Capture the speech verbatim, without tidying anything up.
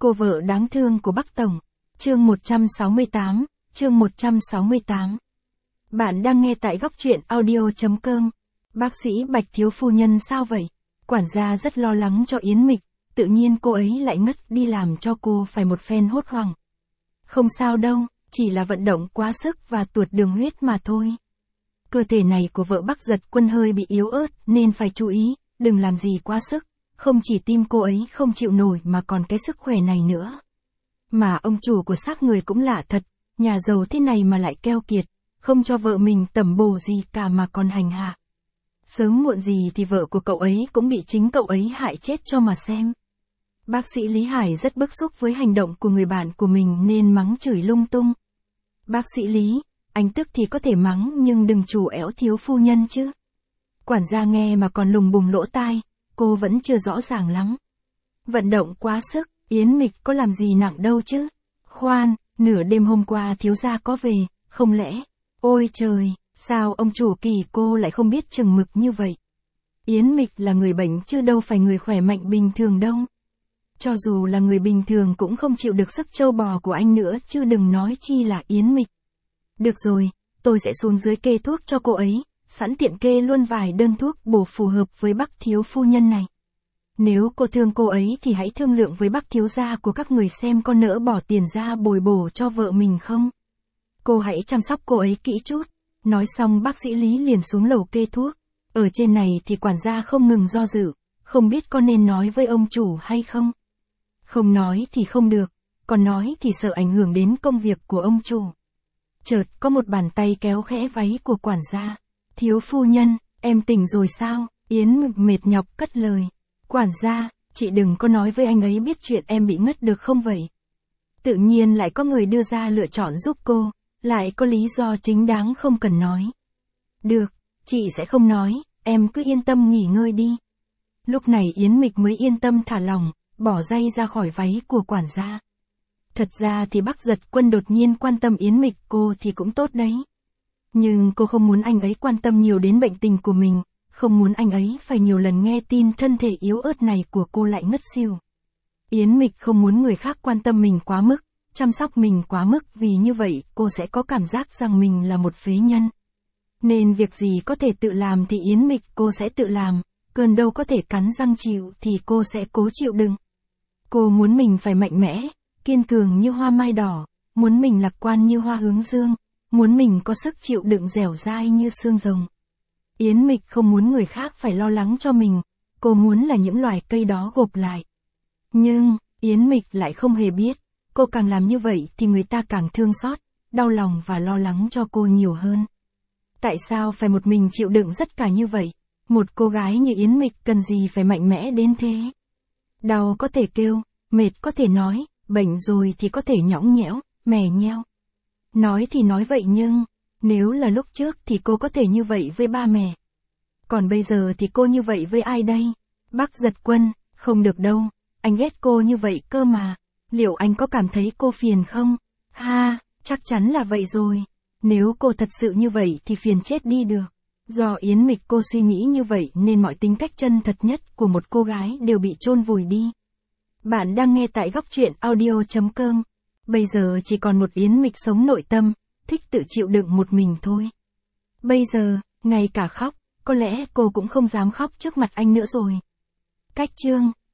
Cô vợ đáng thương của Bắc Tổng. Chương một trăm sáu mươi tám, chương một trăm sáu mươi tám. Bạn đang nghe tại góc truyện audio chấm com. Bác sĩ Bạch thiếu phu nhân sao vậy? Quản gia rất lo lắng cho Yến Mịch, tự nhiên cô ấy lại ngất đi làm cho cô phải một phen hốt hoảng. Không sao đâu, chỉ là vận động quá sức và tuột đường huyết mà thôi. Cơ thể này của vợ Bắc Giật Quân hơi bị yếu ớt nên phải chú ý, đừng làm gì quá sức. Không chỉ tim cô ấy không chịu nổi mà còn cái sức khỏe này nữa. Mà ông chủ của xác người cũng lạ thật, nhà giàu thế này mà lại keo kiệt, không cho vợ mình tẩm bổ gì cả mà còn hành hạ. Sớm muộn gì thì vợ của cậu ấy cũng bị chính cậu ấy hại chết cho mà xem. Bác sĩ Lý Hải rất bức xúc với hành động của người bạn của mình nên mắng chửi lung tung. Bác sĩ Lý, anh tức thì có thể mắng nhưng đừng chủ ẻo thiếu phu nhân chứ. Quản gia nghe mà còn lùng bùng lỗ tai, cô vẫn chưa rõ ràng lắm. Vận động quá sức, Yến Mịch có làm gì nặng đâu chứ. Khoan, nửa đêm hôm qua thiếu gia có về, không lẽ? Ôi trời, sao ông chủ kỳ cô lại không biết chừng mực như vậy? Yến Mịch là người bệnh chứ đâu phải người khỏe mạnh bình thường đâu. Cho dù là người bình thường cũng không chịu được sức trâu bò của anh nữa chứ đừng nói chi là Yến Mịch. Được rồi, tôi sẽ xuống dưới kê thuốc cho cô ấy, sẵn tiện kê luôn vài đơn thuốc bổ phù hợp với bác thiếu phu nhân này. Nếu cô thương cô ấy thì hãy thương lượng với bác thiếu gia của các người xem có nỡ bỏ tiền ra bồi bổ cho vợ mình không. Cô hãy chăm sóc cô ấy kỹ chút. Nói xong bác sĩ Lý liền xuống lầu kê thuốc. Ở trên này thì quản gia không ngừng do dự, không biết có nên nói với ông chủ hay không. Không nói thì không được, còn nói thì sợ ảnh hưởng đến công việc của ông chủ. Chợt có một bàn tay kéo khẽ váy của quản gia. Thiếu phu nhân, em tỉnh rồi sao? Yến mệt nhọc cất lời. Quản gia, chị đừng có nói với anh ấy biết chuyện em bị ngất được không vậy? Tự nhiên lại có người đưa ra lựa chọn giúp cô, lại có lý do chính đáng không cần nói. Được, chị sẽ không nói, em cứ yên tâm nghỉ ngơi đi. Lúc này Yến Mịch mới yên tâm thả lòng, bỏ dây ra khỏi váy của quản gia. Thật ra thì Bắc Giật Quân đột nhiên quan tâm Yến Mịch cô thì cũng tốt đấy. Nhưng cô không muốn anh ấy quan tâm nhiều đến bệnh tình của mình, không muốn anh ấy phải nhiều lần nghe tin thân thể yếu ớt này của cô lại ngất xỉu. Yến Mịch không muốn người khác quan tâm mình quá mức, chăm sóc mình quá mức vì như vậy cô sẽ có cảm giác rằng mình là một phế nhân. Nên việc gì có thể tự làm thì Yến Mịch cô sẽ tự làm, cơn đau có thể cắn răng chịu thì cô sẽ cố chịu đựng. Cô muốn mình phải mạnh mẽ, kiên cường như hoa mai đỏ, muốn mình lạc quan như hoa hướng dương, muốn mình có sức chịu đựng dẻo dai như xương rồng. Yến Mịch không muốn người khác phải lo lắng cho mình, cô muốn là những loài cây đó gộp lại. Nhưng, Yến Mịch lại không hề biết, cô càng làm như vậy thì người ta càng thương xót, đau lòng và lo lắng cho cô nhiều hơn. Tại sao phải một mình chịu đựng tất cả như vậy? Một cô gái như Yến Mịch cần gì phải mạnh mẽ đến thế? Đau có thể kêu, mệt có thể nói, bệnh rồi thì có thể nhõng nhẽo, mè nheo. Nói thì nói vậy nhưng, nếu là lúc trước thì cô có thể như vậy với ba mẹ. Còn bây giờ thì cô như vậy với ai đây? Bác Giật Quân, không được đâu, anh ghét cô như vậy cơ mà. Liệu anh có cảm thấy cô phiền không? Ha, chắc chắn là vậy rồi. Nếu cô thật sự như vậy thì phiền chết đi được. Do Yến Mịch cô suy nghĩ như vậy nên mọi tính cách chân thật nhất của một cô gái đều bị chôn vùi đi. Bạn đang nghe tại góc truyện audio chấm com. Bây giờ chỉ còn một Yến Mịch sống nội tâm, thích tự chịu đựng một mình thôi. Bây giờ, ngay cả khóc, có lẽ cô cũng không dám khóc trước mặt anh nữa rồi. Cách chương